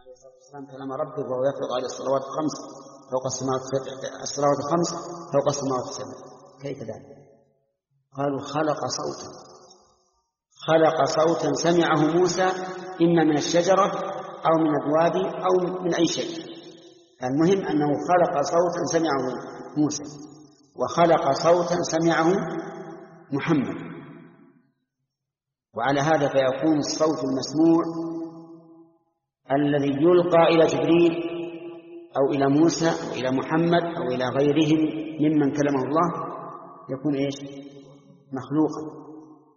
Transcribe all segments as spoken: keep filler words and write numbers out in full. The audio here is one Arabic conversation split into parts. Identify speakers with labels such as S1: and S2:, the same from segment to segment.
S1: كلام ربه وهو يفرض عليه الصلوات الخمس فوق السماوات الصلوات الخمس فوق السماوات السبع، كيف ذلك؟ قالوا خلق صوتا خلق صوتا سمعه موسى إما من الشجرة أو من الوادي أو من أي شيء، المهم أنه خلق صوتا سمعه موسى وخلق صوتا سمعه محمد. وعلى هذا فيكون الصوت المسموع الذي يلقى إلى جبريل أو إلى موسى أو إلى محمد أو إلى غيرهم ممن كلمه الله يكون إيش؟ مخلوقا،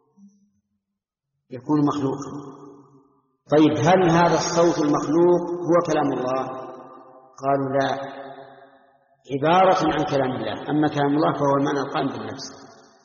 S1: يكون مخلوقا. طيب هل هذا الصوت المخلوق هو كلام الله؟ قالوا لا، عبارة عن كلام الله، أما كلام الله فهو المعنى القائم بالنفس.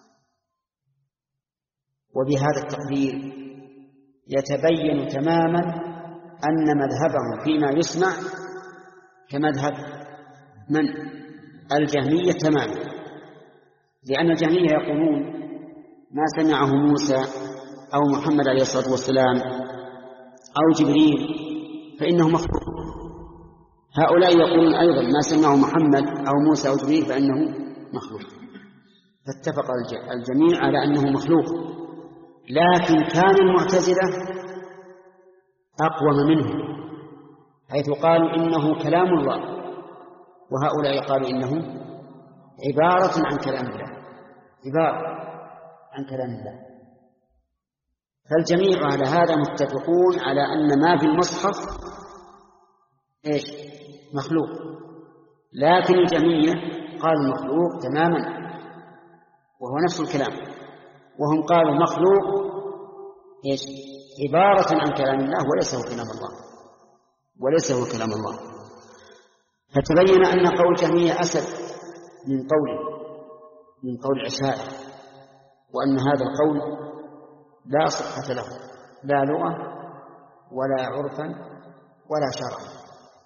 S1: وبهذا التقدير يتبين تماما أن مذهبهم فيما يسمع كمذهب من؟ الجهمية تماما، لأن الجهمية يقولون ما سمعه موسى أو محمد عليه الصلاة والسلام أو جبريل فإنه مخلوق. هؤلاء يقولون أيضا ما سمعه محمد أو موسى أو جبريل فإنه مخلوق، فاتفق الجميع على أنه مخلوق. لكن كان المعتزلة أقوم منه، حيث قالوا إنه كلام الله، وهؤلاء قالوا إنه عبارة عن كلام الله، عبارة عن كلام الله. فالجميع على هذا متفقون على أن ما في المصحف إيش؟ مخلوق، لكن الجميع قالوا مخلوق تماما وهو نفس الكلام، وهم قالوا مخلوق إيش؟ عبارة عن كلام الله وليس هو كلام الله، وليس هو كلام الله. فتبين أن قول الجهمية أسد من قول من قول الأشاعرة، وأن هذا القول لا صحة له لا لغة ولا عرفا ولا شرعا.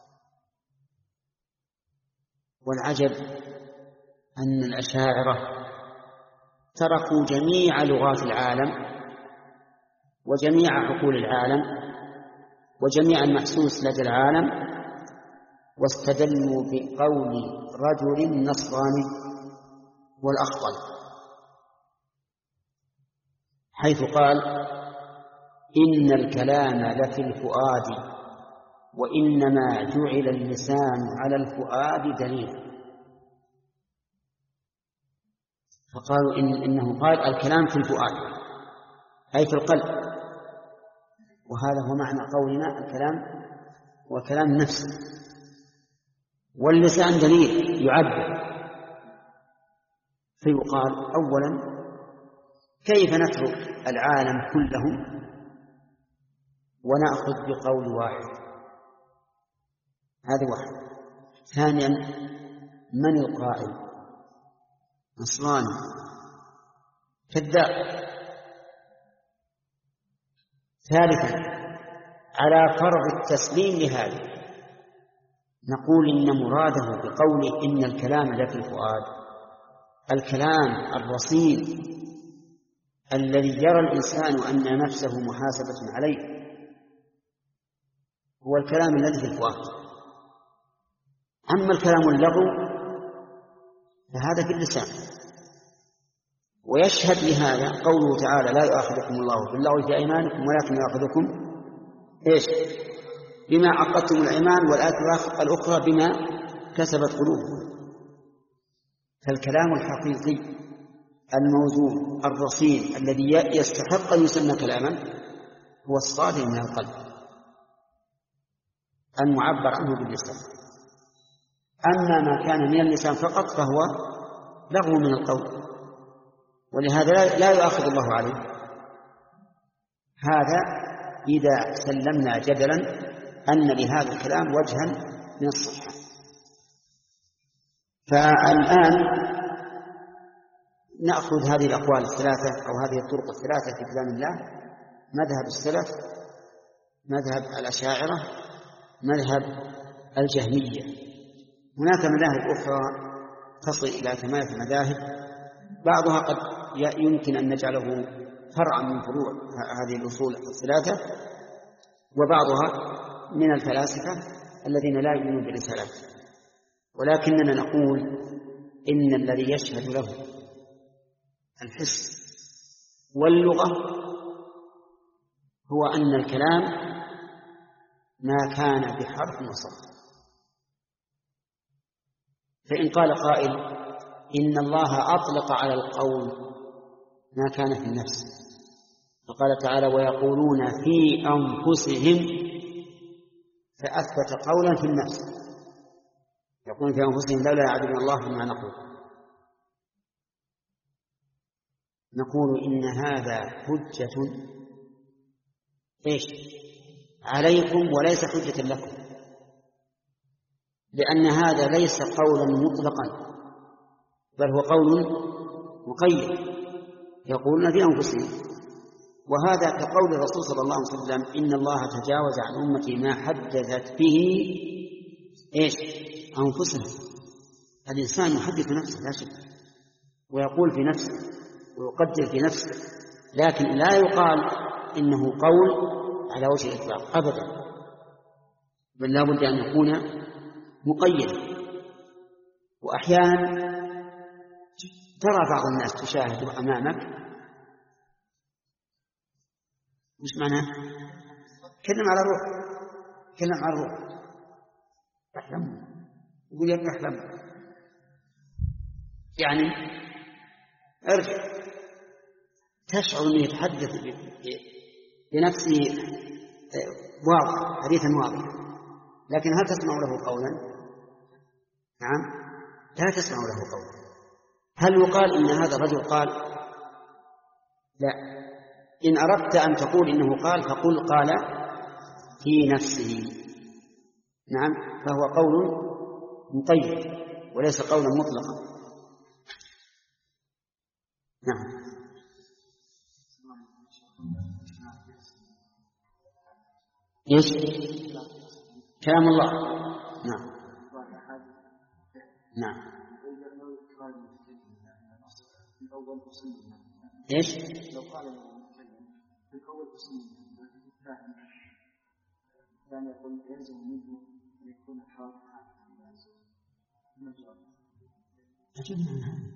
S1: والعجب أن الأشاعرة تركوا جميع لغات العالم وجميع عقول العالم وجميع المحسوس لدى العالم، واستدلوا بقول رجل نصراني والأخطل، حيث قال إن الكلام لفي الفؤاد وإنما جعل اللسان على الفؤاد دليلا. فقالوا إن إنه قال الكلام في الفؤاد أي في القلب، وهذا هو معنى قولنا الكلام وكلام النفس، واللسان دليل يعبر. فيقال أولا كيف نترك العالم كله ونأخذ بقول واحد؟ هذا واحد. ثانيا من القائل؟ نصراني كذاب. ثالثا على فرض التسليم لهذا نقول إن مراده بقوله إن الكلام لفي الفؤاد الكلام الرصين الذي يرى الإنسان أن نفسه محاسبة عليه، هو الكلام الذي في الفؤاد. أما الكلام اللغو فهذا في اللسان. ويشهد لهذا قوله تعالى لا يؤاخذكم الله باللغو في أيمانكم ولكن يؤاخذكم إيش؟ بما عقدتم الأيمان، والآية الأخرى بما كسبت قلوبكم. فالكلام الحقيقي الموزون الرصين الذي يستحق أن يسمى كلاما هو الصادر من القلب المعبر عنه باللسان. أما ما كان من اللسان فقط فهو لغو من القول، ولهذا لا يؤاخذ الله عليه. هذا إذا سلمنا جدلا أن لهذا الكلام وجها من الصحة. فالآن نأخذ هذه الأقوال الثلاثة أو هذه الطرق الثلاثة في كلام الله: مذهب السلف، مذهب الأشاعرة، مذهب الجهمية. هناك مذاهب أخرى تصل إلى ثمانية مذاهب، بعضها قد يمكن أن نجعله فرعا من فروع هذه الأصول الثلاثة، وبعضها من الفلاسفة الذين لا يؤمنون بالرسالات، ولكننا نقول إن الذي يشهد له الحس واللغة هو أن الكلام ما كان بحرف وصوت. فإن قال قائل إن الله أطلق على القول ما كان في النفس، فقال تعالى ويقولون في أنفسهم، فأثبت قولا في النفس، يقولون في أنفسهم لولا يعلم الله ما نقول. نقول إن هذا حجة إيش عليكم وليس حجة لكم، لأن هذا ليس قولا مطلقا بل هو قول مقيد، يقولون في أنفسهم. وهذا كقول الرسول صلى الله عليه وسلم إن الله تجاوز عن أمتي ما حدثت به إيش أنفسهم. الإنسان يحدث نفسه لا شك، ويقول في نفسه ويقدر في نفسه، لكن لا يقال إنه قول على وجه الإطلاق أبدا، بل لا بد أن يكون مقيدا. وأحيانا ترى بعض الناس تشاهد أمامك مش معناه كلم على الروح، كلم على الروح، أحلم يقول يا أحلم، يعني ارجع، تشعر أنه يتحدث بنفسه واضح، حديثا واضح، لكن هل تسمع له قولا؟ نعم لا تسمع له قولا. هل يقال إن هذا الرجل قال؟ لا. إن أردت أن تقول إنه قال فقل قال في نفسه، نعم، فهو قول مقيد وليس قولا مطلقا. نعم. ايش كلام الله؟ نعم نعم. ايش لو قال المتكلم في اول تصميم فاهم يعني يقول يلزم منه ان يكون الحرف أجبنا عن هذا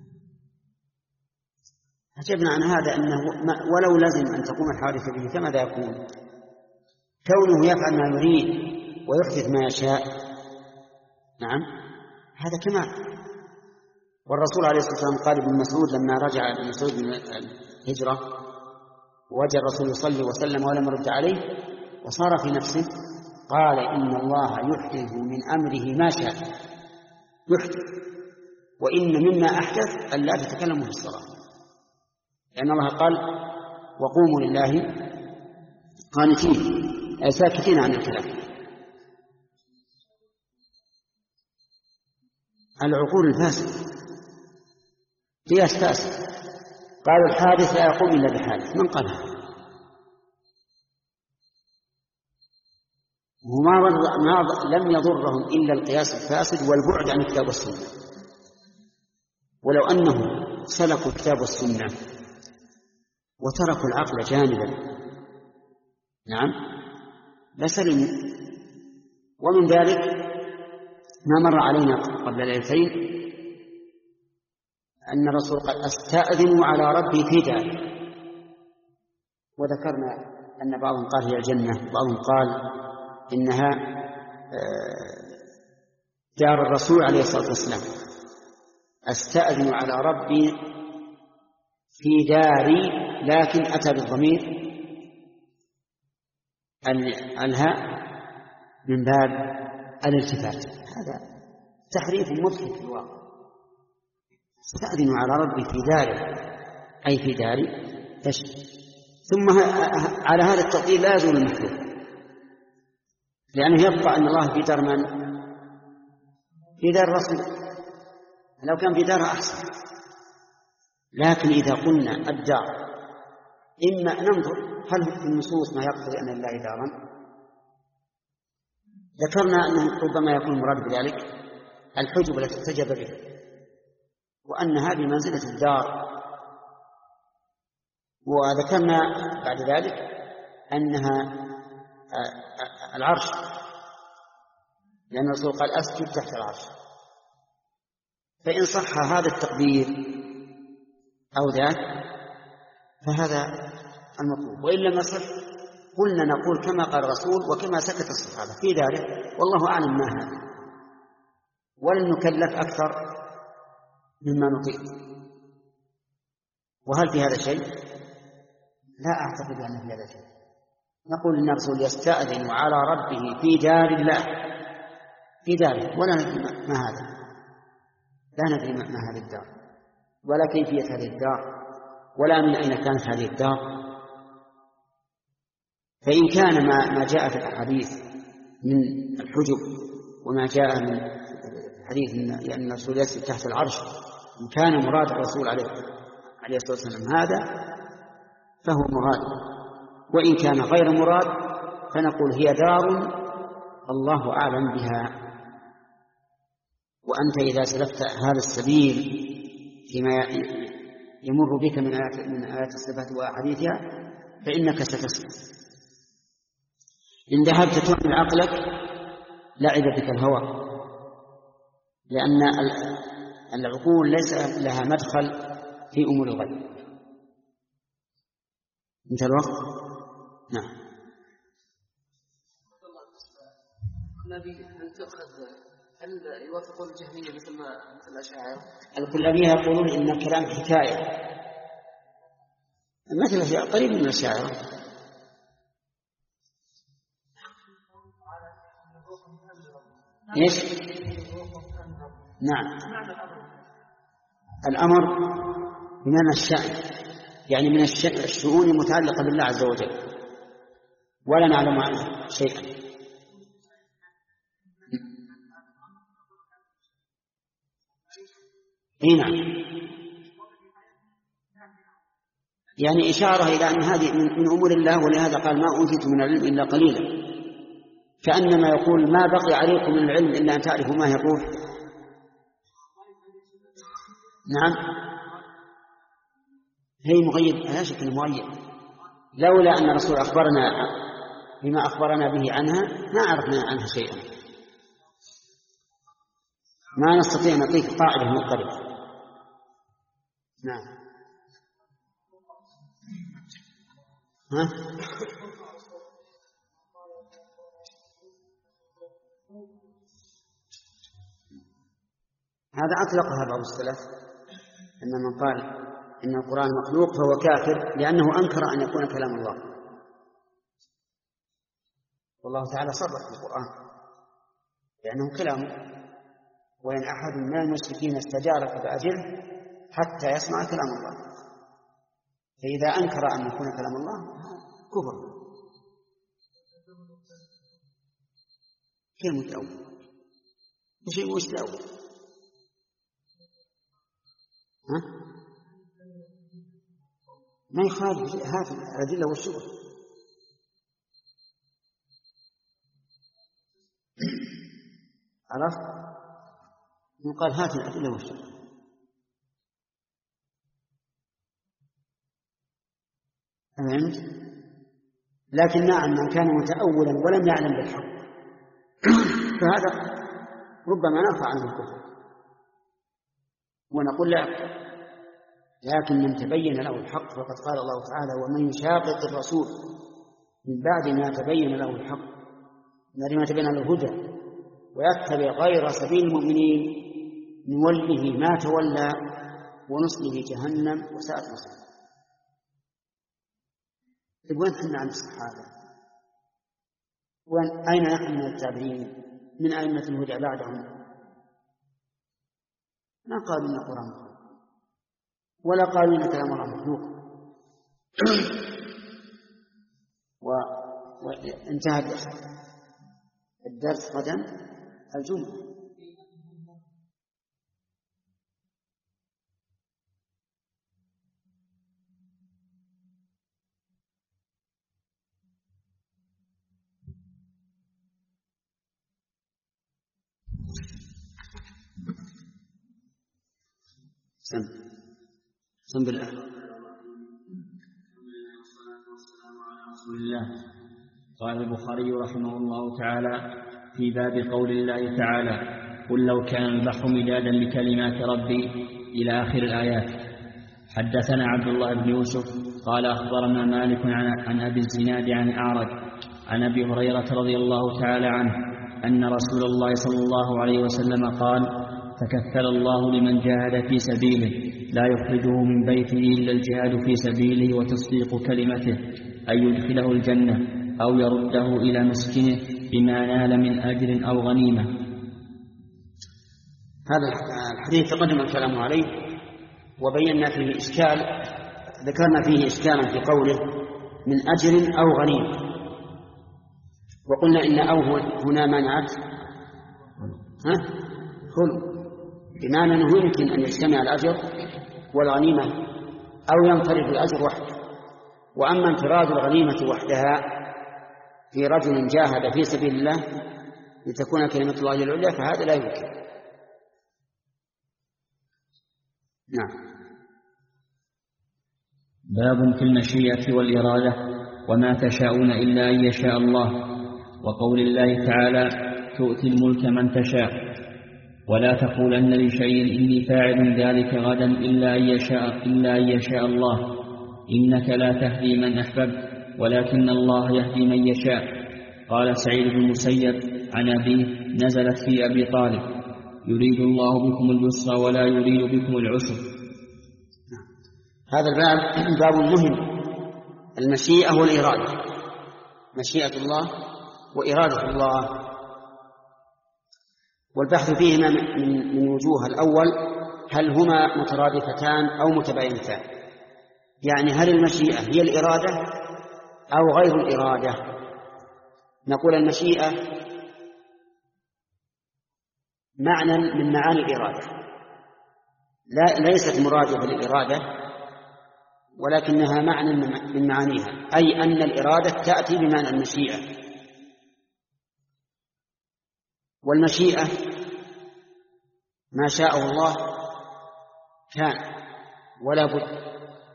S1: أجبنا عن هذا أنه ولو لازم أن تقوم الحادثة به فماذا يكون؟ كونه يفعل ما يريد ويحدث ما يشاء، نعم هذا كمال. والرسول عليه الصلاة والسلام قال ابن مسعود لما رجع ابن مسعود من الهجرة ووجد الرسول يصلي وسلم ولم يرد عليه وصار في نفسه قال إن الله يحدث من أمره ما شاء يحدث، وإن مما أحدث أن لا تتكلموا في الصلاة، لأن الله قال وقوموا لله قانتين أي ساكتين عن الكلام. العقول الفاسد قياس فاسد، قالوا الحادث لا يقوم إلا بحادث، من قالها؟ وما ما لم يضرهم إلا القياس الفاسد والبعد عن الكتاب والسنة. ولو أنهم سلكوا الكتاب والسنة وتركوا العقل جانبا نعم لسلموا. ومن ذلك ما مر علينا قبل ليلتين أن الرسول قال أستأذن على ربي في داره، وذكرنا أن بعضهم قال هي الجنة وبعضهم قال إنها دار الرسول عليه الصلاة والسلام. أستأذن على ربي في داري، لكن أتى بالضمير الهاء من باب الالتفات، هذا تحريف مضحك في الواقع. استأذن على ربي في داري أي في داري تشري. ثم على هذا التقدير لا يزول المحذور، لأنه يبقى أن الله في دار من؟ في دار الرسول، لو كان في داره أحسن. لكن إذا قلنا الدار إما ننظر هل في النصوص ما يقتضي أن الله دارا. ذكرنا أنه ربما يكون المراد بذلك الحجب التي ارتجب بها، وأنها بمنزلة الدار. وذكرنا بعد ذلك أنها العرش لأن الرسول قال أسجد تحت العرش. فإن صح هذا التقدير أو ذاك فهذا المطلوب، وإن لم يصح قلنا نقول كما قال الرسول وكما سكت الصحابة في ذلك، والله أعلم ما هذا، ولن نكلف أكثر مما نطيق. وهل في هذا شيء؟ لا أعتقد أن في هذا شيء. نقول إن الرسول يستأذن على ربه في دار الله، في داره، ولا ندري ما هذا، لا ندري ما هذه الدار ولا كيفية هذه الدار ولا من أين كانت هذه الدار. فإن كان ما ما جاء في الحديث من الحجب وما جاء من حديث أن الرسول يسجد تحت العرش، إن كان مراد الرسول عليه عليه الصلاة والسلام هذا فهو مراد، وإن كان غير مراد فنقول هي دار الله أعلم بها. وأنت إذا سلكت هذا السبيل فيما يمر بك من آيات من آيات الصفات وأحاديثها فإنك ستسلك. إن ذهبت تعمل عقلك لعب بك الهوى، لأن العقول ليس لها مدخل في أمور الغيب. انتهى الوقت. نعم.
S2: النبي هل تأخذ هل يوافقون الجهمية مثل ما مثل الأشاعرة؟
S1: الكلابية يقولون إن الكلام حكاية مثل الأشاعرة، قريب من الأشاعرة. إيش؟ نعم. الأمر بمعنى الشأن، يعني من الشؤون المتعلقة بالله عز وجل، ولا نعلم عنه شيئا. اي نعم، يعني إشارة إلى أن هذه من أمور الله، ولهذا قال ما أوتيت من العلم إلا قليلا، كأنما يقول ما بقي عليكم من العلم إلا أن تعرفوا ما هي الروح. نعم، هي مغيب، لا شك أنه مغيب، لولا أن الرسول أخبرنا بما أخبرنا به عنها ما عرفنا عنها شيئا، ما نستطيع نعطيك قاعدة مضطردة. نعم. ها؟ هذا أطلقها بعض السلف، أن من قال إن القرآن مخلوق فهو كافر لأنه أنكر أن يكون كلام الله. والله تعالى صرح في القرآن لأنه كلامه، وإن أحد من المشركين استجارك فأجره حتى يسمع كلام الله. فإذا أنكر أن يكون كلام الله كفر. كيف متأول؟ شيء مستأول. ها؟ ما يخالف هذه الأدلة والشبهة. عرفت؟ يقال هذه الأدلة والشبهة. فهمت؟ لكن نعم من كان متأولا ولم يعلم بالحق فهذا ربما نرفع عنه الكفر ونقول لا. لكن من تبين له الحق فقد قال الله تعالى ومن يشاقق الرسول من بعد ما تبين له الحق من ما تبين له الهدى ويتبع غير سبيل المؤمنين نوله ما تولى ونصله جهنم وساءت مصيره. وين احنا عند الصحابة؟ وين أين نحن من التابعين من أئمة الهدى بعدهم؟ ما قالوا إن القرآن مخلوق ولا قالوا إن كلام الله مخلوق. وانتهى الدرس غدا الجمعة. سم سم بالله.
S3: رسول الله. قال البخاري رحمه الله تعالى في باب قول الله تعالى قل لو كان البحر مدادا لكلمات ربي إلى آخر الآيات. حدثنا عبد الله بن يوسف قال أخبرنا مالك عن أبي الزناد عن أعرج عن أبي هريرة رضي الله تعالى عنه أن رسول الله صلى الله عليه وسلم قال تكفل الله لمن جاهد في سبيله لا يخرجه من بيته إلا الجهاد في سبيله وتصديق كلمته أن يدخله الجنة أو يرده إلى مسكنه بما نال من أجر أو غنيمة.
S1: هذا الحديث تقدم الكلام عليه وبينا فيه إشكال، ذكرنا فيه إشكالا في قوله من أجر أو غنيمة، وقلنا إن أو هنا منعت ها خلو، بمعنى أنه يمكن أن يجتمع الأجر والغنيمة أو ينفرد الأجر وحده. وأما انفراد الغنيمة وحدها في رجل جاهد في سبيل الله لتكون كلمة الله العليا فهذا لا يمكن. نعم.
S3: باب في المشيئة والإرادة وما تشاءون إلا أن يشاء الله، وقول الله تعالى تؤتي الملك من تشاء ولا تقولن لشيء إني فاعل ذلك غدا إلا أن يشاء, إلا أن يشاء الله إنك لا تهدي من أحببت ولكن الله يهدي من يشاء. قال سعيد بن المسيب عن أبيه نزلت في أبي طالب يريد الله بكم اليسر ولا يريد بكم العسر.
S1: هذا الباب باب مهم، المشيئة والإرادة، مشيئة الله وإرادة الله، والبحث فيهما من وجوه. الأول هل هما مترادفتان أو متباينتان، يعني هل المشيئة هي الإرادة أو غير الإرادة. نقول المشيئة معنى من معاني الإرادة، لا ليست مرادفة للإرادة ولكنها معنى من معانيها، أي أن الإرادة تأتي بمعنى المشيئة. والمشيئة ما شاء الله كان ولا بد،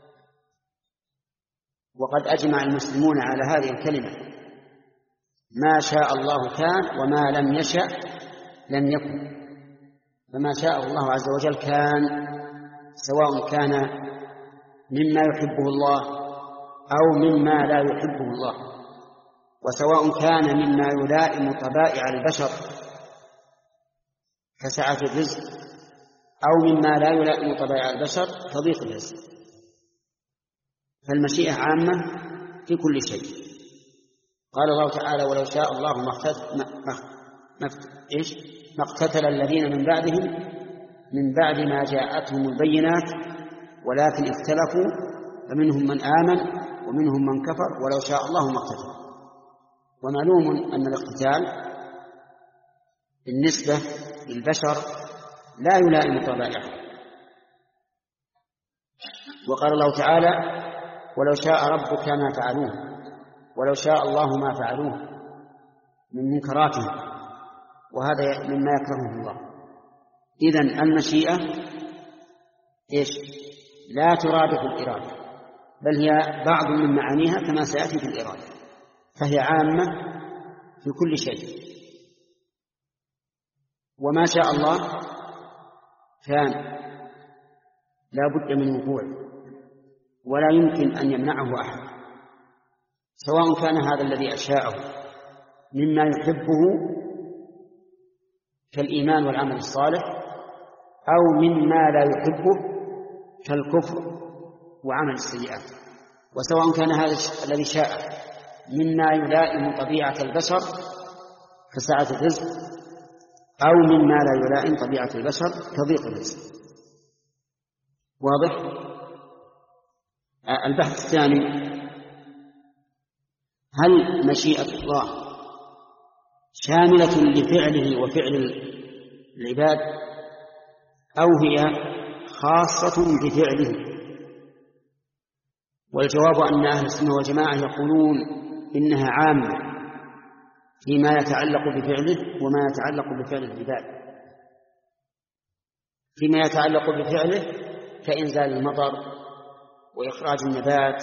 S1: وقد أجمع المسلمون على هذه الكلمة ما شاء الله كان وما لم يشأ لم يكن. فما شاء الله عز وجل كان، سواء كان مما يحبه الله أو مما لا يحبه الله، وسواء كان مما يلائم طبائع البشر كسعة الرزق أو مما لا يلائم طبائع البشر كضيق الرزق. فالمشيئة عامة في كل شيء. قال الله تعالى ولو شاء الله ما اقتتل الذين من بعدهم من بعد ما جاءتهم البينات ولكن اختلفوا فمنهم من آمن ومنهم من كفر ولو شاء الله ما اقتتل. ومعلوم أن الاقتتال بالنسبة للبشر لا يلائم طبائعهم. وقال الله تعالى ولو شاء ربك ما فعلوه ولو شاء الله ما فعلوه من منكراتهم، وهذا مما يكرهه الله. إذن المشيئة إيش؟ لا ترادف الإرادة، بل هي بعض من معانيها كما سيأتي في الإرادة، فهي عامة في كل شيء. وما شاء الله كان لا بد من وقوعه ولا يمكن أن يمنعه أحد، سواء كان هذا الذي أشاءه مما يحبه كالإيمان والعمل الصالح أو مما لا يحبه كالكفر وعمل السيئات، وسواء كان هذا الذي شاء مما يلائم طبيعة البشر كسعة الرزق أو مما لا يلائم طبيعة البشر كضيق الرزق. واضح؟ البحث الثاني هل مشيئة الله شاملة لفعله وفعل العباد أو هي خاصة بفعله؟ والجواب أن أهل السنة والجماعة يقولون إنها عامة فيما يتعلق بفعله وما يتعلق بفعل العباد. فيما يتعلق بفعله كإنزال المطر وإخراج النبات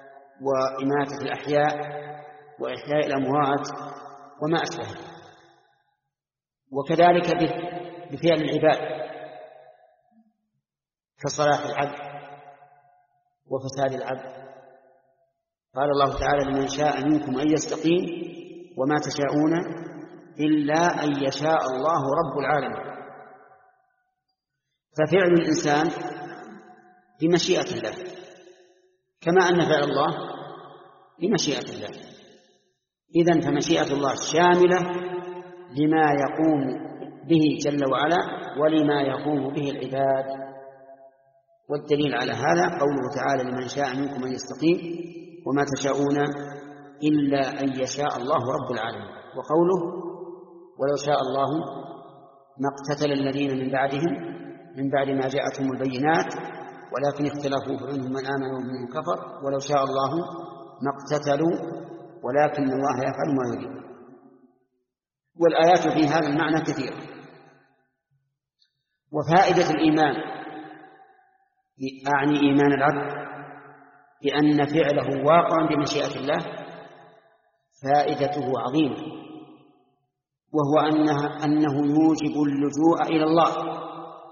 S1: وإماتة الأحياء وإحياء الأموات وما أشبه، وكذلك بفعل العباد كصلاح العبد وفساد العبد. قال الله تعالى: لمن شاء منكم أن يستقيم وما تشاءون إلا أن يشاء الله رب العالمين. ففعل الإنسان بمشيئة الله، كما أن فعل الله بمشيئة الله. إذن فمشيئة الله شاملة لما يقوم به جل وعلا ولما يقوم به العباد. والدليل على هذا قوله تعالى: لمن شاء منكم أن يستقيم وما تشاءون إلا أن يشاء الله رب العالمين. وقوله: ولو شاء الله ما اقتتل الذين من بعدهم من بعد ما جاءتهم البينات ولكن اختلفوا فمنهم من آمن ومنهم كفر ولو شاء الله ما اقتتلوا ولكن الله يفعل ما يريد. والآيات في هذا المعنى كثيرة. وفائدة الإيمان، أعني إيمان العبد بأن فعله واقع بمشيئة الله، فائدته عظيمة، وهو أنه, أنه يوجب اللجوء إلى الله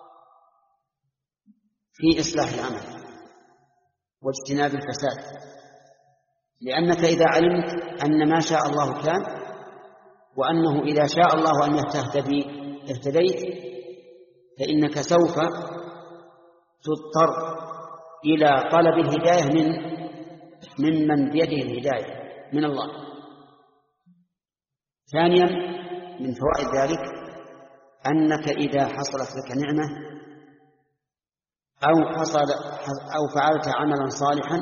S1: في إصلاح العمل واجتناب الفساد. لأنك إذا علمت أن ما شاء الله كان، وأنه إذا شاء الله أن تهتدي اهتديت، فإنك سوف تضطر إلى طلب الهداية من من من بيده الهداية من الله. ثانيا من فوائد ذلك أنك إذا حصلت لك نعمة أو حصل أو فعلت عملا صالحا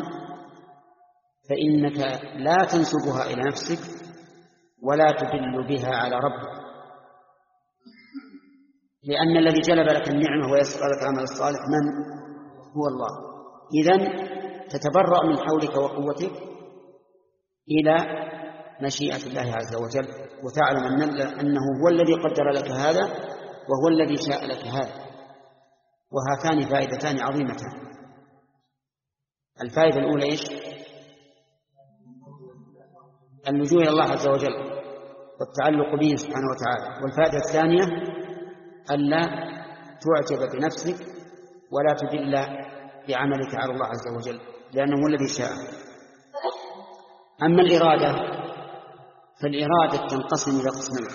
S1: فإنك لا تنسبها إلى نفسك ولا تدل بها على ربك، لأن الذي جلب لك النعمة ويسر لك العمل الصالح من هو الله. إذن تتبرأ من حولك وقوتك إلى مشيئة الله عز وجل، وتعلم أنه هو الذي قدر لك هذا وهو الذي شاء لك هذا. وهاتان فائدتان عظيمتان. الفائدة الأولى إيش؟ اللجوء إلى الله عز وجل والتعلق به سبحانه وتعالى. والفائدة الثانية ألا تعجب بنفسك ولا تدل بعملك على الله عز وجل، لأنه هو الذي شاء. أما الإرادة فالإرادة تنقسم إلى قسمين: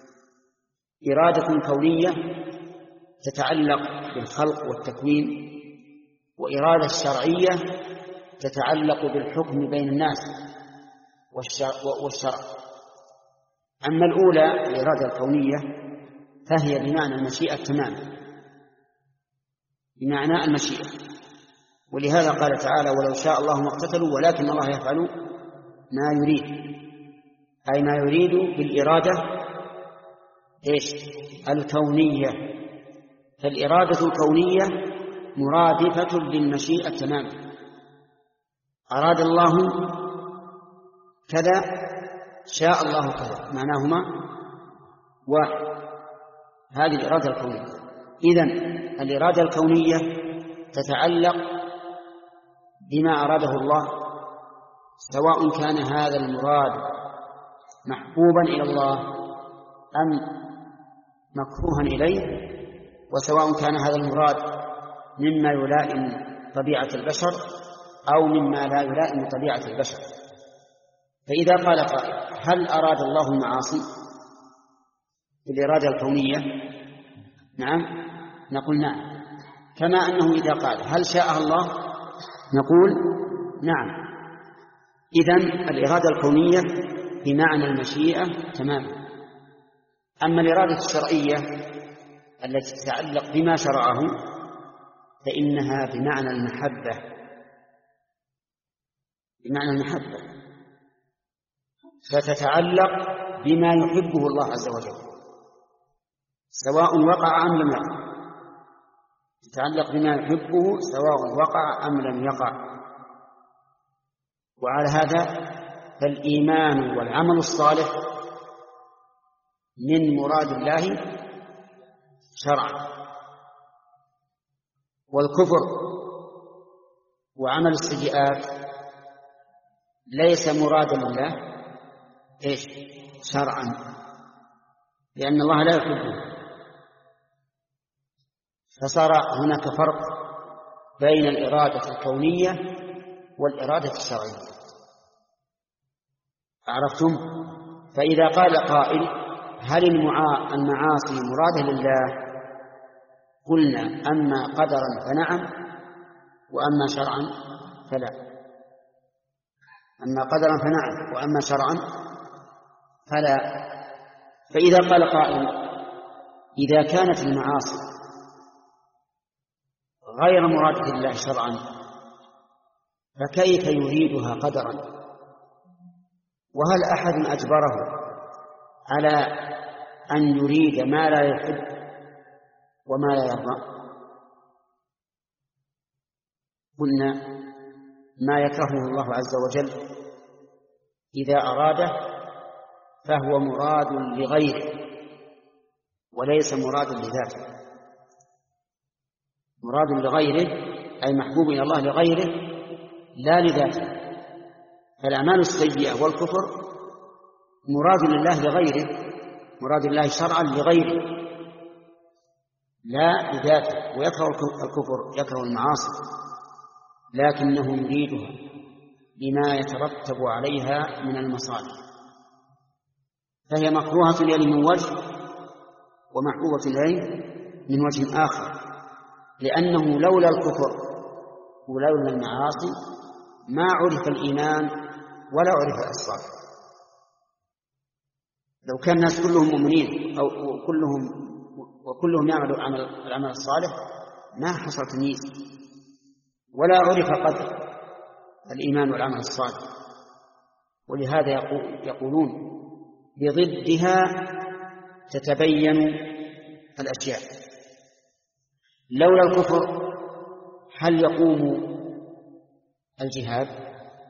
S1: إرادة كونية تتعلق بالخلق والتكوين، وإرادة شرعية تتعلق بالحكم بين الناس والشرع. أما الأولى الإرادة الكونية فهي بمعنى المشيئة تماما، بمعنى المشيئة. ولهذا قال تعالى: ولو شاء الله ما اقتتلوا ولكن الله يفعل ما يريد، أي ما يريد بالإرادة إيش؟ الكونية. فالإرادة الكونية مرادفة للمشيئة تماما. أراد الله كذا شاء الله كذا، معناهما واحد. هذه الإرادة الكونية. إذن الإرادة الكونية تتعلق بما أراده الله، سواء كان هذا المراد محبوبا إلى الله أم مكروها إليه، وسواء كان هذا المراد مما يلائم طبيعة البشر أو مما لا يلائم طبيعة البشر. فإذا قال قائل: هل أراد الله المعاصي بالإرادة الكونية؟ نعم، نقول نعم. كما أنه إذا قال: هل شاء الله؟ نقول نعم. إذن الإرادة الكونية بمعنى المشيئة تماما. أما الإرادة الشرعية التي تتعلق بما شرعه فإنها بمعنى المحبة، بمعنى المحبة، فتتعلق بما يحبه الله عز وجل سواء وقع أم لم يقع. تتعلق بما يحبه سواء وقع أم لم يقع. وعلى هذا فالإيمان والعمل الصالح من مراد الله شرعا، والكفر وعمل السيئات ليس مرادا لله إيش؟ شرعا. لأن الله لا يحبه. فصار هناك فرق بين الإرادة الكونية والإرادة الشرعية. عرفتم؟ فإذا قال قائل هل المعاصي مرادة لله؟ قلنا أما قدرا فنعم، وأما شرعا فلا. أما قدرا فنعم، وأما شرعا فلا. فإذا قال قائل إذا كانت المعاصي غير مرادة لله شرعا فكيف يريدها قدرا؟ وهل أحد أجبره على أن يريد ما لا يحب وما لا يرضى؟ قلنا ما يكرهه الله عز وجل إذا أراده فهو مراد لغيره وليس مراد لذاته. مراد لغيره أي محبوب إلى الله لغيره لا لذاته. فالأعمال السيئة والكفر مراد لله لغيره، مراد الله شرعا لغيره لا لذاته. ويكره الكفر، يكره المعاصي، لكنه يريدها لما يترتب عليها من المصالح، فهي مكروهة إليه من وجه ومحبوبة إليه من وجه آخر، لأنه لولا الكفر ولولا المعاصي ما عرف الإيمان ولا عرف الإصلاح. لو كان الناس كلهم مؤمنين أو كلهم وكلهم يعملوا العمل الصالح ما حصل تمييز ولا عرف قدر الإيمان والعمل الصالح. ولهذا يقولون بضدها تتبين الأشياء. لولا الكفر هل يقوم الجهاد؟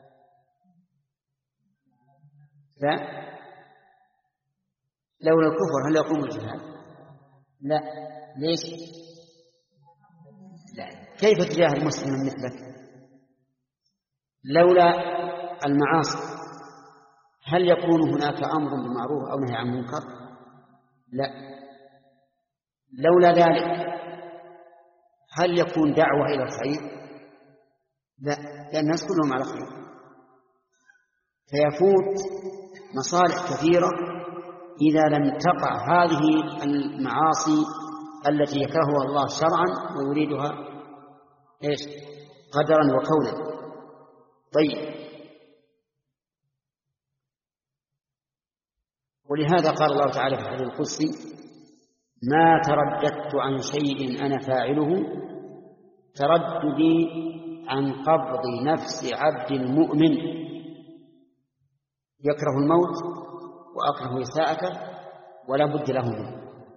S1: لا. لولا الكفر هل يقوم الجهاد؟ لا. ليش؟ لا. كيف تجاهد مسلما مثلك؟ لولا المعاصي هل يكون هناك أمر بالمعروف أو نهي عن المنكر؟ لا. لولا ذلك هل يكون دعوة إلى الخير؟ لا، لأن الناس كلهم على خير. فيفوت مصالح كثيرة إذا لم تقع هذه المعاصي التي يكرهها الله شرعا ويريدها إيش؟ قدرا وكونا. طيب، ولهذا قال الله تعالى في الحديث القدسي ما ترددت عن شيء أنا فاعله ترددي عن قبض نفس عبد مؤمن يكره الموت وأكره إساءته ولا بد له منه.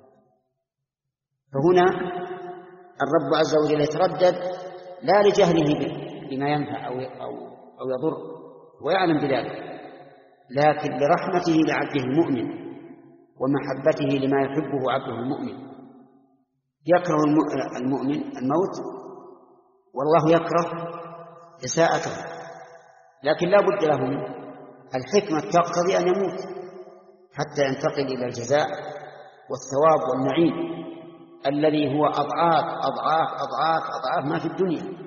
S1: فهنا الرب عز وجل يتردد لا لجهله بما ينفع أو, أو, أو يضر ويعلم بذلك، لكن لرحمته لعبده المؤمن ومحبته لما يحبه عبده المؤمن. يكره المؤمن الموت والله يكره إساءته، لكن لا بد له منه. الحكمة تقتضي أن يموت حتى ينتقل إلى الجزاء والثواب والنعيم الذي هو أضعاف أضعاف أضعاف أضعاف ما في الدنيا.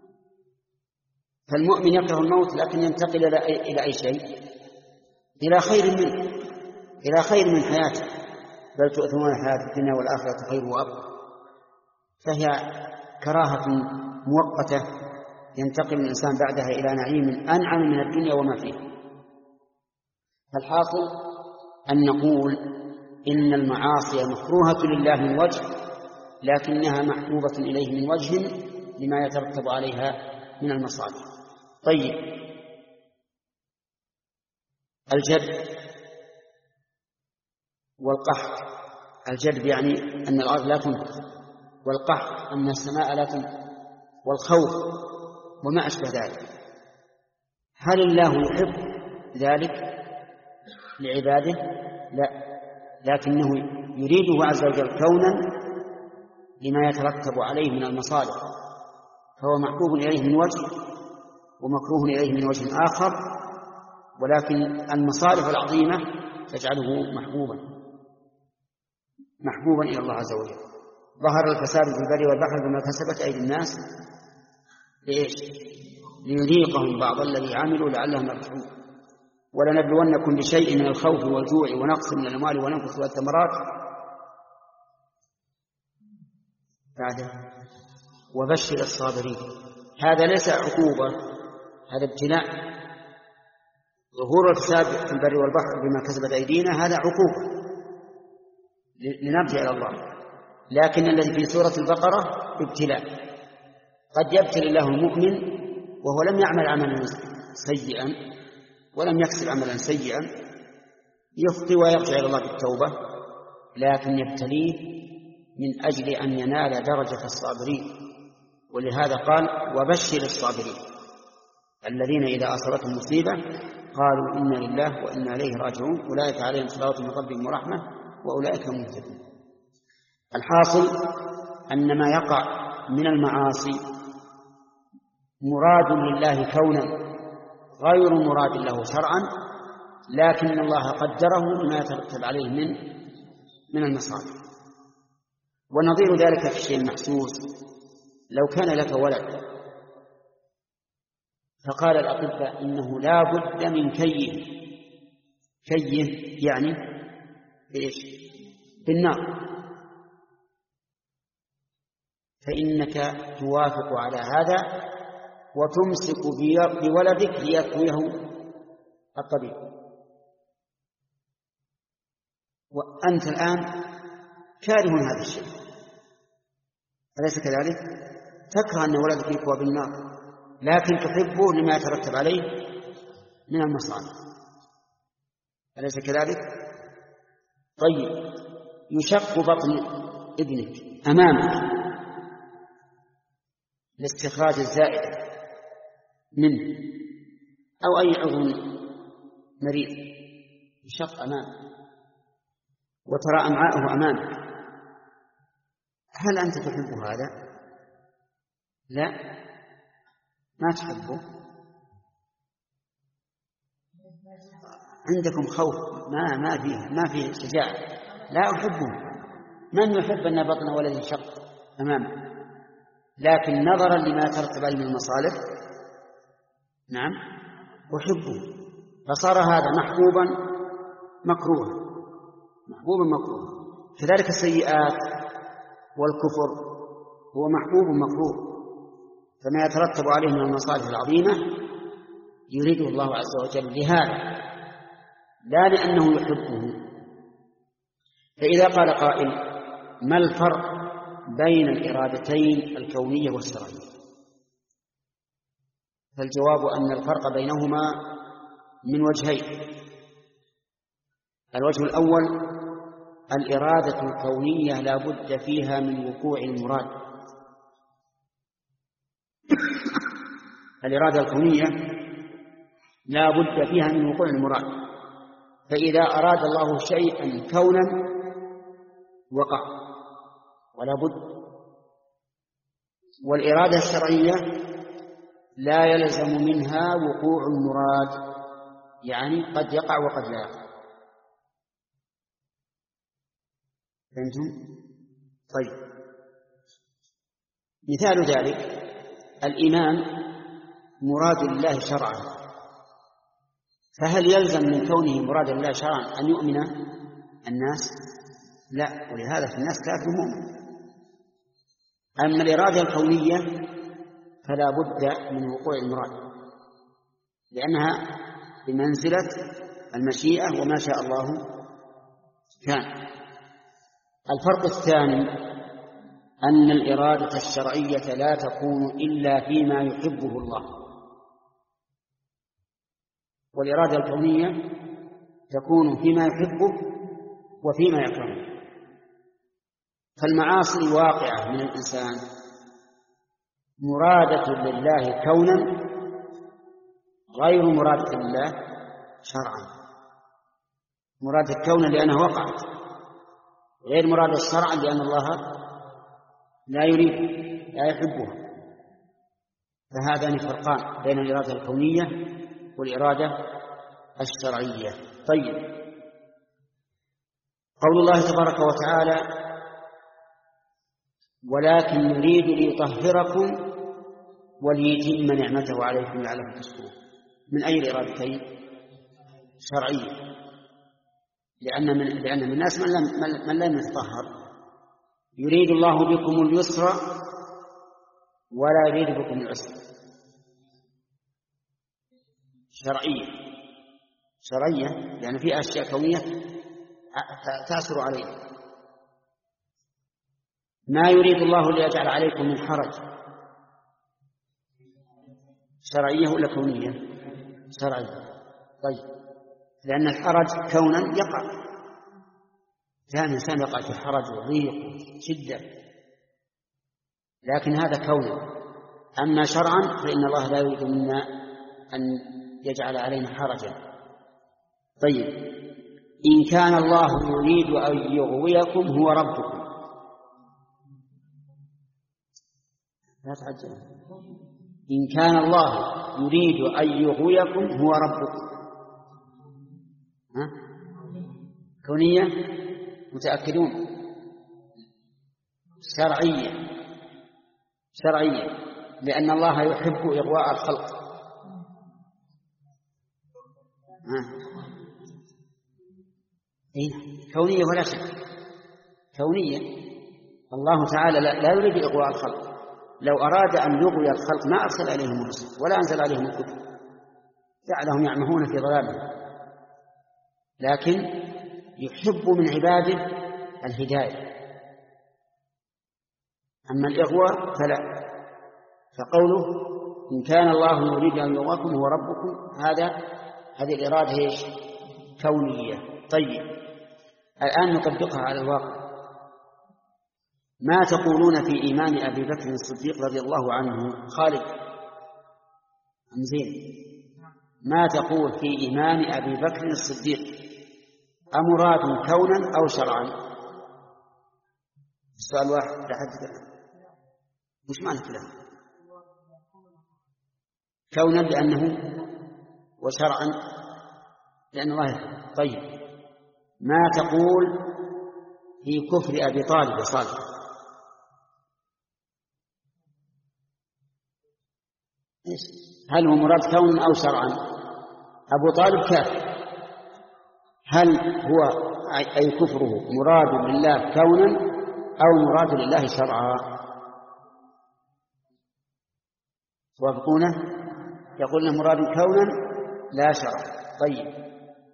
S1: فالمؤمن يكره الموت لكن ينتقل إلى أي, إلى أي شيء؟ إلى خير منه، إلى خير من حياته. بل تؤثرون الحياة الدنيا والآخرة خير وأبقى. فهي كراهة مؤقتة ينتقل الإنسان بعدها إلى نعيم أنعم من الدنيا وما فيها. فالحاصل أن نقول إن المعاصي مكروهة لله من وجه لكنها محبوبة إليه من وجه لما يترتب عليها من المصالح. طيب، الجد والقحط. الجد يعني أن الأرض لا تنبت، والقحط أن السماء لا تنبت، والخوف وما أشبه ذلك. هل الله يحب ذلك لعباده؟ لا، لكنه يريده عز وجل كونا لما يترتب عليه من المصالح، فهو محبوب إليه من وجه ومكروه إليه من وجه آخر، ولكن المصالح العظيمة تجعله محبوبا. محبوبا إلى الله عز وجل. ظهر الفساد في البر والبحر بما كسبت أيدي الناس لإيش؟ ليذيقهم بعض الذي عملوا لعلهم يرجعون. ولنبلونكم بشيء من الخوف والجوع ونقص من الأموال وننقص والثمرات بعد وبشر الصابرين. هذا ليس عقوبة، هذا ابتلاء. ظهور الفساد في البر والبحر بما كسبت أيدينا هذا عقوبة لنرجع إلى الله. لكن الذي في سورة البقرة ابتلاء، قد يبتلي الله المؤمن وهو لم يعمل عملا سيئا ولم يكسب عملا سيئا، يخطئ ويرجع إلى الله بالتوبة، لكن يبتليه من أجل أن ينال درجة الصابرين. ولهذا قال وبشر الصابرين الذين إذا أصابتهم مصيبة قالوا إنا لله وإنا إليه راجعون أولئك عليهم صلوات من ربهم ورحمة وأولئك هم المهتدون. الحاصل أن ما يقع من المعاصي مراد لله كونا غير مراد له شرعا، لكن الله قدره لما يترتب عليه من من المصالح. ونظير ذلك في الشيء المحسوس، لو كان لك ولد فقال الأطباء إنه لا بد من كيه، كيه يعني إيش؟ بالنار، فإنك توافق على هذا وتمسك بولدك ليكويه الطبيب، وأنت الآن كاره هذا الشيء، أليس كذلك؟ تكره أن ولدك يكوى بالنار، لكن تحبه لما يترتب عليه من المصالح، أليس كذلك؟ طيب، يشق بطن ابنك أمامك لاستخراج الزائدة منه أو أي عضو مريض، يشق أمامك وترى أمعاءه أمامك، هل أنت تحب هذا؟ لا، ما تحبه، عندكم خوف، ما ما فيه ما فيه شجاعة، لا أحبه. من يحب أن بطن ولده يشق أمامه؟ لكن نظرا لما ترتب عليه من المصالح نعم أحبه، فصار هذا محبوبا مكروها، محبوبا مكروها. كذلك السيئات والكفر هو محبوب مكروه، فما يترتب عليه من المصالح العظيمة يريده الله عز وجل لهذا، لا لأنه يحبه. فإذا قال قائل ما الفرق بين الإرادتين الكونية والشرعية؟ فالجواب أن الفرق بينهما من وجهين. الوجه الأول الإرادة الكونية لا بد فيها من وقوع المراد. الإرادة الكونية لا بد فيها من وقوع المراد، فإذا أراد الله شيئا كونا وقع ولا بد. والإرادة الشرعية لا يلزم منها وقوع المراد، يعني قد يقع وقد لا يقع. فهمتم؟ طيب، مثال ذلك الإيمان مراد الله شرعا، فهل يلزم من كونه مراد الله شرعا أن يؤمن الناس؟ لا، ولهذا في الناس كافر مؤمن. أما الإرادة الكونية فلا بد من وقوع المراد، لأنها بمنزلة المشيئة وما شاء الله كان. الفرق الثاني أن الإرادة الشرعية لا تكون إلا فيما يحبه الله، والإرادة الكونية تكون فيما يحبه وفيما يكرهه. فالمعاصي الواقعة من الإنسان مرادة لله كونا غير مرادة لله شرعا. مرادة كونا لأنها وقعت، غير مرادة شرعا لأن الله لا يريد لا يحبها. فهذان فرقان بين الإرادة الكونية والإرادة الشرعية. طيب، قول الله تبارك وتعالى ولكن يريد ليطهركم وليتم نعمته عليكم لعلكم تشكرون، من أي الإرادتين؟ شرعية، لأن من لأن من الناس من لم من لم يتطهر. يريد الله بكم اليسر ولا يريد بكم العسر، شرعية شرعية لأن في أشياء كونية تأثر عليه. ما يريد الله ليجعل عليكم من حرج، شرعية ولا كونية؟ شرعية. طيب، لأن الحرج كونا يقع، كان الإنسان يقع في حرج وضيق وشدة، لكن هذا كون. أما شرعا فإن الله لا يريد منا أن يجعل علينا حرجا. طيب، إن كان الله يريد أن يغويكم هو ربكم، لا تعجل، إن كان الله يريد أن يغويكم هو ربكم، ها؟ كونية متأكدون؟ شرعية شرعية لأن الله يحب إغواء الخلق. ها؟ إيه؟ كونية ولا شك، كونية. الله تعالى لا يريد إغواء الخلق، لو أراد أن يغوي الخلق ما أرسل عليهم الرسل ولا أنزل عليهم الكتب، جعلهم يعمهون في ضلالهم، لكن يحب من عباده الهداية. أما الإغواء فلا. فقوله إن كان الله يريد أن يغويكم هو ربكم، هذا هذه الإرادة إيش؟ كونية. طيب، الآن نطبقها على الواقع. ما تقولون في إيمان أبي بكر الصديق رضي الله عنه؟ خالد زين، ما تقول في إيمان أبي بكر الصديق؟ أمراد كونا أو شرعا؟ السؤال واحد لحد. مش معنى كلام كونا لأنه، وشرعا لأن الله يحب. طيب، ما تقول في كفر أبي طالب وصالح؟ هل هو مراد كون أو شرعا؟ أبو طالب كافر، هل هو أي كفره مراد لله كونا أو مراد لله شرعا؟ توافقونه؟ يقولون مراد كونا لا شرعا. طيب،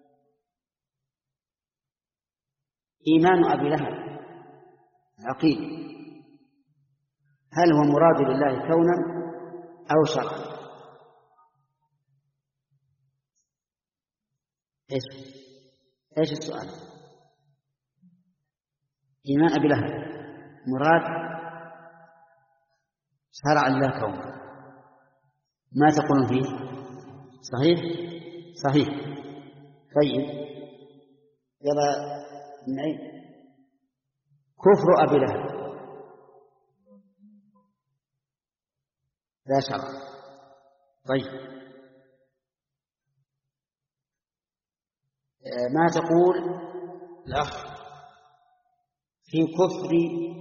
S1: إيمان أبي لهب عقيل، هل هو مراد لله كونا أو شرعا؟ إيش إيش السؤال؟ إيمان أبي لهب مراد شرعا لا كونا، ما تقولون فيه؟ صحيح صحيح. طيب، يلا نعيد. كفر أبي لهب لا شرع. طيب، ما تقول الأخ في كفر،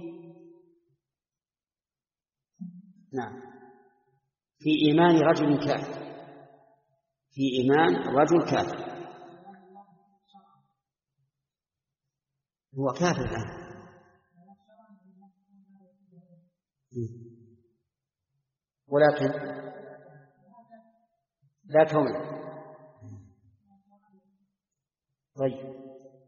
S1: نعم، في إيمان رجل كافر، في إيمان رجل كافر، هو كافر الآن، ولكن لا كون. طيب،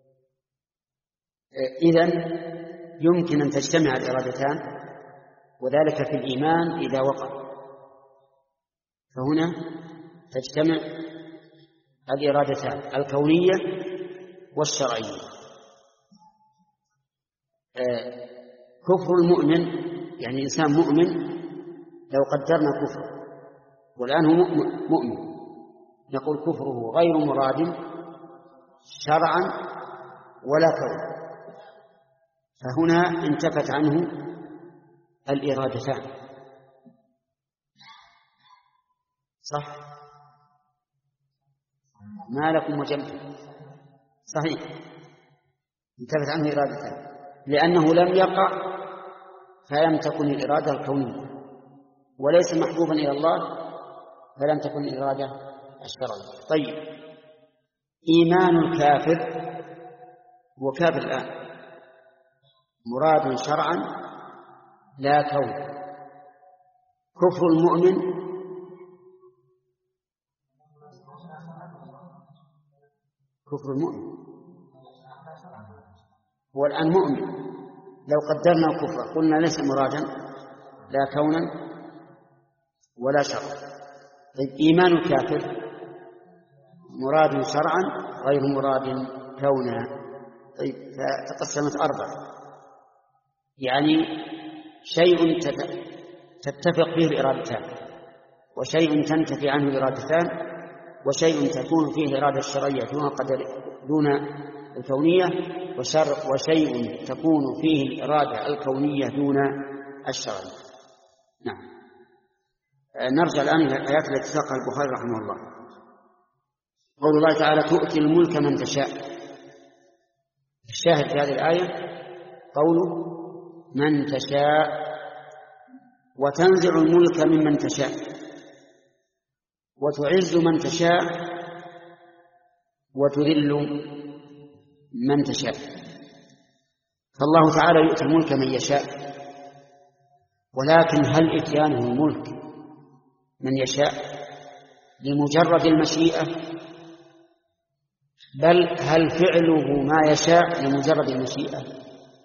S1: إذن يمكن أن تجتمع الإرادتان، وذلك في الإيمان إذا وقع، فهنا تجتمع الإرادتان الكونية والشرعية. كفر المؤمن، يعني إنسان مؤمن لو قدرنا كفره والآن هو مؤمن، نقول كفره غير مراد شرعا ولا كون، فهنا انتفت عنه الإرادتان. صح؟ ما لكم وجمتم؟ صحيح. انتفت عنه إرادتان، لأنه لم يقع فلم تكن الإرادة الكونية، وليس محبوبا إلى الله فلم تكن الإرادة الشرعية. طيب، إيمان الكافر وكافر الآن مراد شرعا لا كون. كفر المؤمن كفر المؤمن هو الآن مؤمن، لو قدرنا الكفر قلنا ليس مرادا لا كونا ولا شرعا. طيب، إيمان الكافر مراد شرعا غير مراد كونا. طيب، فتقسمت أربعة، يعني شيء تتفق فيه الإرادتان، وشيء تنتفي عنه الإرادتان، وشيء تكون فيه الإرادة الشرعية دون قدر دون الكونية، وشيء تكون فيه الإرادة الكونية دون الشرعية. نعم. نرجع الآن إلى الآيات التي ساقها البخاري رحمه الله. قول الله تعالى: تؤتي الملك من تشاء. الشاهد في هذه الآية قوله من تشاء، وتنزع الملك ممن تشاء، وتعز من تشاء، وتذل من تشاء. فالله تعالى يؤتي الملك من يشاء، ولكن هل إتيانه الملك من يشاء لمجرد المشيئة، بل هل فعله ما يشاء لمجرد المشيئة؟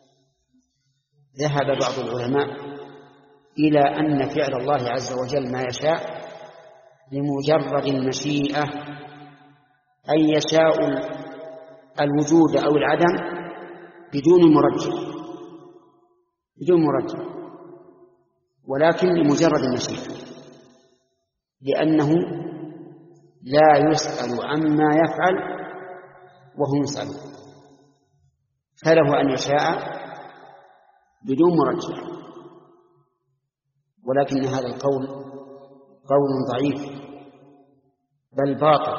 S1: ذهب بعض العلماء إلى أن فعل الله عز وجل ما يشاء لمجرد المشيئة، أي يشاء الوجود أو العدم بدون مرجح بدون مرجح ولكن لمجرد المشيئة، لأنه لا يسأل عما يفعل وهم يسألون، فله أن يشاء بدون مرجح. ولكن هذا القول قول ضعيف بل باطل،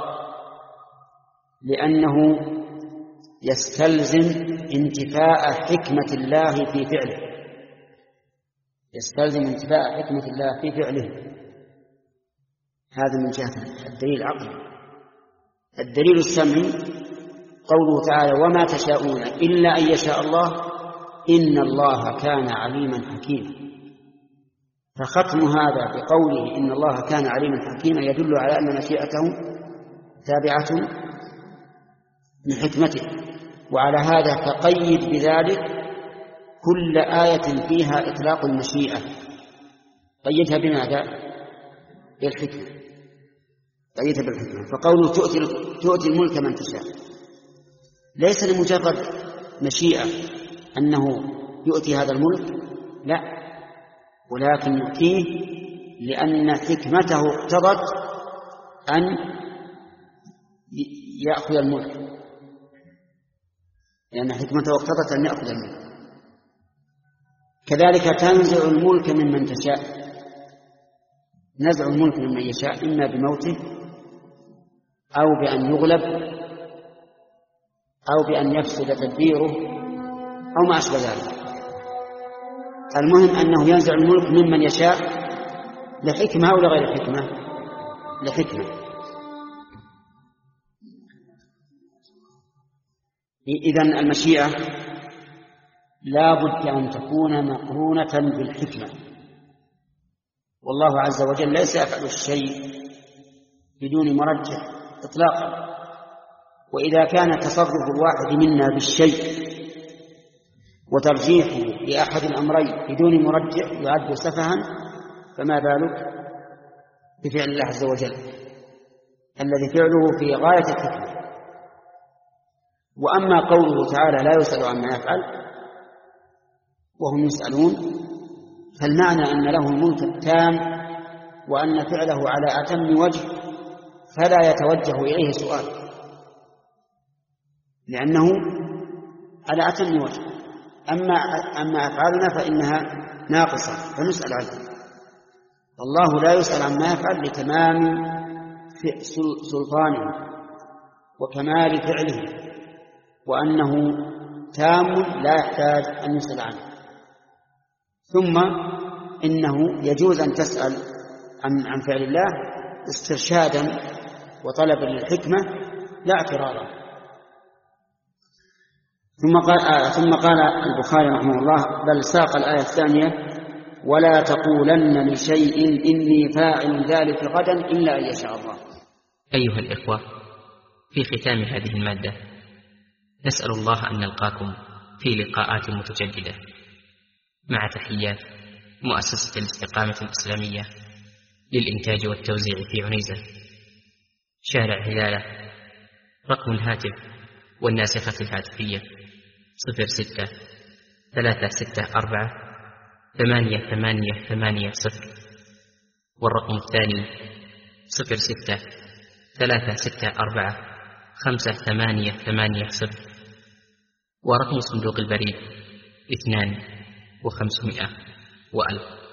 S1: لأنه يستلزم انتفاء حكمة الله في فعله يستلزم انتفاء حكمة الله في فعله هذا من جهة الدليل العقلي. الدليل السمعي قوله تعالى: وما تشاءون إلا أن يشاء الله إن الله كان عليما حكيما. فختم هذا بقوله إن الله كان عليما حكيما يدل على أن مشيئته تابعة من حكمته، وعلى هذا فقيد بذلك كل آية فيها إطلاق المشيئة، قيدها بماذا؟ بالحكمة قيدها بالحكمة. فقوله تؤتي, تؤتي الملك من تشاء ليس لمجرد مشيئة أنه يؤتي هذا الملك، لا، ولكن يؤتيه لأن حكمته اقتضت أن يأخذ الملك لأن حكمته اقتضت أن يأخذ الملك. كذلك تنزع الملك ممن تشاء، نزع الملك ممن يشاء إما بموته أو بأن يغلب أو بأن يفسد تدبيره أو ما أشبه ذلك. المهم أنه ينزع الملك ممن يشاء لحكمة أو لغير حكمة، لحكمة. إذن المشيئة لا بد أن تكون مقرونة بالحكمة، والله عز وجل ليس يفعل الشيء بدون مرجح إطلاقا. وإذا كان تصرف الواحد منا بالشيء وترجيحه لأحد الأمرين بدون مرجح يعد سفها، فما بالك بفعل الله عز وجل الذي فعله في غاية الحكمة. وأما قوله تعالى لا يسأل عما يفعل وهم يسألون، فالمعنى أن له الملك التام وأن فعله على أتم وجه فلا يتوجه إليه سؤال، لأنه على أتم وجه. أما أما أفعالنا فإنها ناقصة فنسأل عنها. الله لا يسأل عما يفعل لتمام سلطانه وكمال فعله، وأنه تام لا يحتاج أن يسأل عنه. ثم إنه يجوز أن تسأل عن عن فعل الله استرشادا وطلبا للحكمة لا اعتراضا. ثم قال, آه ثم قال البخاري رحمه الله بل ساق الآية الثانية ولا تقولن لشيء إني فاعل ذلك غدا إلا أن يشاء الله.
S4: أيها الإخوة، في ختام هذه المادة نسأل الله أن نلقاكم في لقاءات متجددة، مع تحيات مؤسسة الاستقامة الإسلامية للإنتاج والتوزيع في عنيزة، شارع هلالة، رقم الهاتف والناسخة الهاتفية صفر ستة ثلاثة ستة أربعة ثمانية ثمانية ثمانية صفر، والرقم الثاني صفر ستة ثلاثة ستة أربعة خمسة ثمانية ثمانية صفر، ورقم صندوق البريد اثنان وخمسمائة وألف.